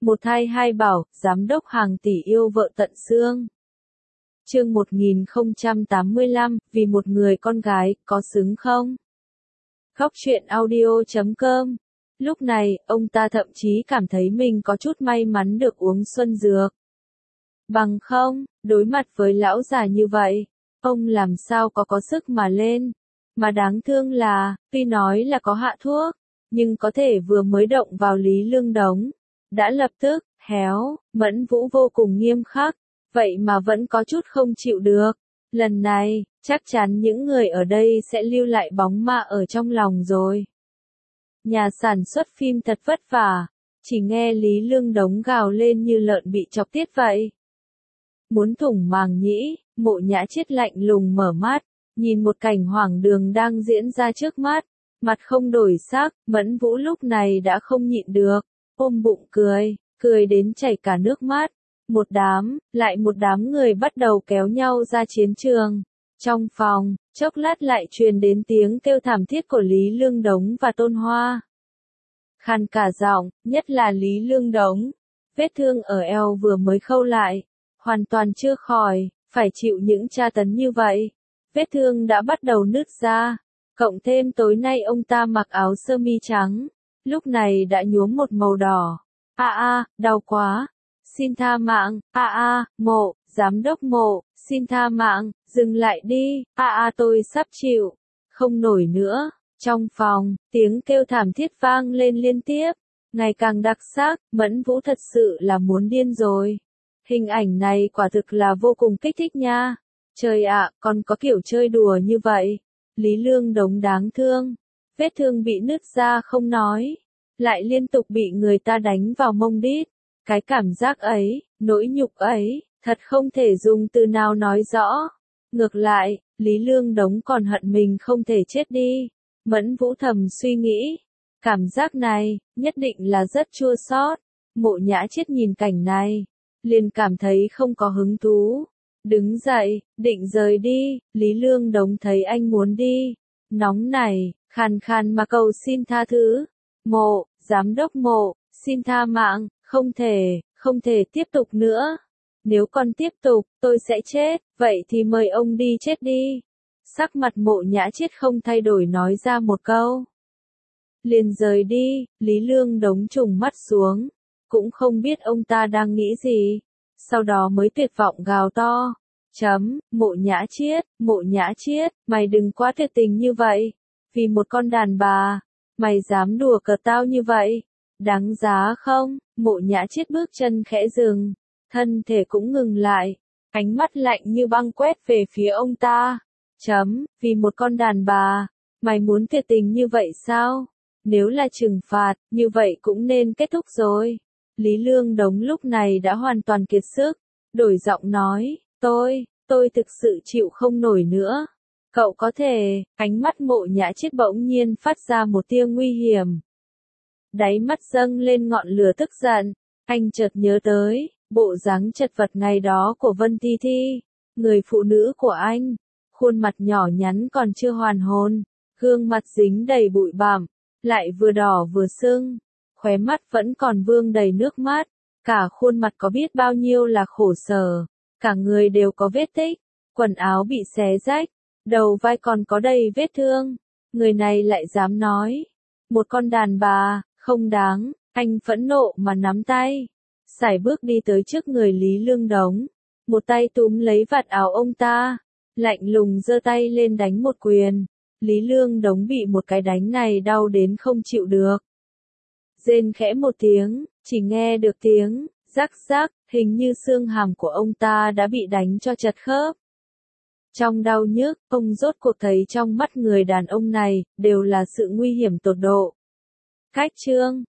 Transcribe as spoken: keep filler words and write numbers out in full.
Một thai hai bảo, giám đốc hàng tỷ yêu vợ tận xương. Chương một nghìn không trăm tám mươi lăm, vì một người con gái, có xứng không? Góc truyện audio chấm com. Lúc này, ông ta thậm chí cảm thấy mình có chút may mắn được uống xuân dược. Bằng không, đối mặt với lão già như vậy, ông làm sao có có sức mà lên. Mà đáng thương là, tuy nói là có hạ thuốc, nhưng có thể vừa mới động vào Lý Lương Đống, đã lập tức, héo. Mẫn Vũ vô cùng nghiêm khắc, vậy mà vẫn có chút không chịu được. Lần này, chắc chắn những người ở đây sẽ lưu lại bóng ma ở trong lòng rồi. Nhà sản xuất phim thật vất vả, chỉ nghe Lý Lương Đống gào lên như lợn bị chọc tiết vậy. Muốn thủng màng nhĩ, Mộ Nhã Chiết lạnh lùng mở mắt, nhìn một cảnh hoang đường đang diễn ra trước mắt, mặt không đổi sắc. Mẫn Vũ lúc này đã không nhịn được, ôm bụng cười, cười đến chảy cả nước mắt. Một đám, lại một đám người bắt đầu kéo nhau ra chiến trường. Trong phòng, chốc lát lại truyền đến tiếng kêu thảm thiết của Lý Lương Đống và Tôn Hoa. Khàn cả giọng, nhất là Lý Lương Đống. Vết thương ở eo vừa mới khâu lại, hoàn toàn chưa khỏi, phải chịu những tra tấn như vậy. Vết thương đã bắt đầu nứt ra, cộng thêm tối nay ông ta mặc áo sơ mi trắng, lúc này đã nhuốm một màu đỏ. A a, đau quá. Xin tha mạng. A a, Mộ, giám đốc Mộ, xin tha mạng, dừng lại đi. A a, tôi sắp chịu không nổi nữa. Trong phòng, tiếng kêu thảm thiết vang lên liên tiếp, ngày càng đặc sắc. Mẫn Vũ thật sự là muốn điên rồi. Hình ảnh này quả thực là vô cùng kích thích nha. Trời ạ, còn có kiểu chơi đùa như vậy. Lý Lương Đống đáng thương, vết thương bị nứt ra không nói, lại liên tục bị người ta đánh vào mông đít. Cái cảm giác ấy, nỗi nhục ấy, thật không thể dùng từ nào nói rõ. Ngược lại, Lý Lương Đống còn hận mình không thể chết đi. Mẫn Vũ thầm suy nghĩ, cảm giác này, nhất định là rất chua xót. Mộ Nhã Chiết nhìn cảnh này, liền cảm thấy không có hứng thú. Đứng dậy, định rời đi. Lý Lương Đống thấy anh muốn đi, nóng nảy, khàn khàn mà cầu xin tha thứ. Mộ, giám đốc Mộ, xin tha mạng, không thể, không thể tiếp tục nữa. Nếu còn tiếp tục, tôi sẽ chết, vậy thì mời ông đi chết đi. Sắc mặt Mộ Nhã Chiết không thay đổi nói ra một câu. Liền rời đi. Lý Lương Đống trùng mắt xuống, cũng không biết ông ta đang nghĩ gì. Sau đó mới tuyệt vọng gào to. Chấm, Mộ Nhã Chiết, Mộ Nhã Chiết, mày đừng quá tuyệt tình như vậy. Vì một con đàn bà, mày dám đùa cợt tao như vậy. Đáng giá không? Mộ Nhã Chiết bước chân khẽ dừng, thân thể cũng ngừng lại, ánh mắt lạnh như băng quét về phía ông ta. Chấm, vì một con đàn bà, mày muốn tuyệt tình như vậy sao? Nếu là trừng phạt, như vậy cũng nên kết thúc rồi. Lý Lương Đống lúc này đã hoàn toàn kiệt sức, đổi giọng nói, tôi, tôi thực sự chịu không nổi nữa. Cậu có thể, ánh mắt Mộ Nhã Chiết bỗng nhiên phát ra một tia nguy hiểm. Đáy mắt dâng lên ngọn lửa tức giận, anh chợt nhớ tới, bộ dáng chật vật ngày đó của Vân Thi Thi, người phụ nữ của anh, khuôn mặt nhỏ nhắn còn chưa hoàn hồn, gương mặt dính đầy bụi bặm, lại vừa đỏ vừa sưng, khóe mắt vẫn còn vương đầy nước mắt, cả khuôn mặt có biết bao nhiêu là khổ sở, cả người đều có vết tích, quần áo bị xé rách, đầu vai còn có đầy vết thương, người này lại dám nói, một con đàn bà, không đáng. Anh phẫn nộ mà nắm tay, sải bước đi tới trước người Lý Lương Đống, một tay túm lấy vạt áo ông ta, lạnh lùng giơ tay lên đánh một quyền. Lý Lương Đống bị một cái đánh này đau đến không chịu được. Rên khẽ một tiếng, chỉ nghe được tiếng rắc rắc, hình như xương hàm của ông ta đã bị đánh cho chật khớp. Trong đau nhức, ông rốt cuộc thấy trong mắt người đàn ông này đều là sự nguy hiểm tột độ. Cách chương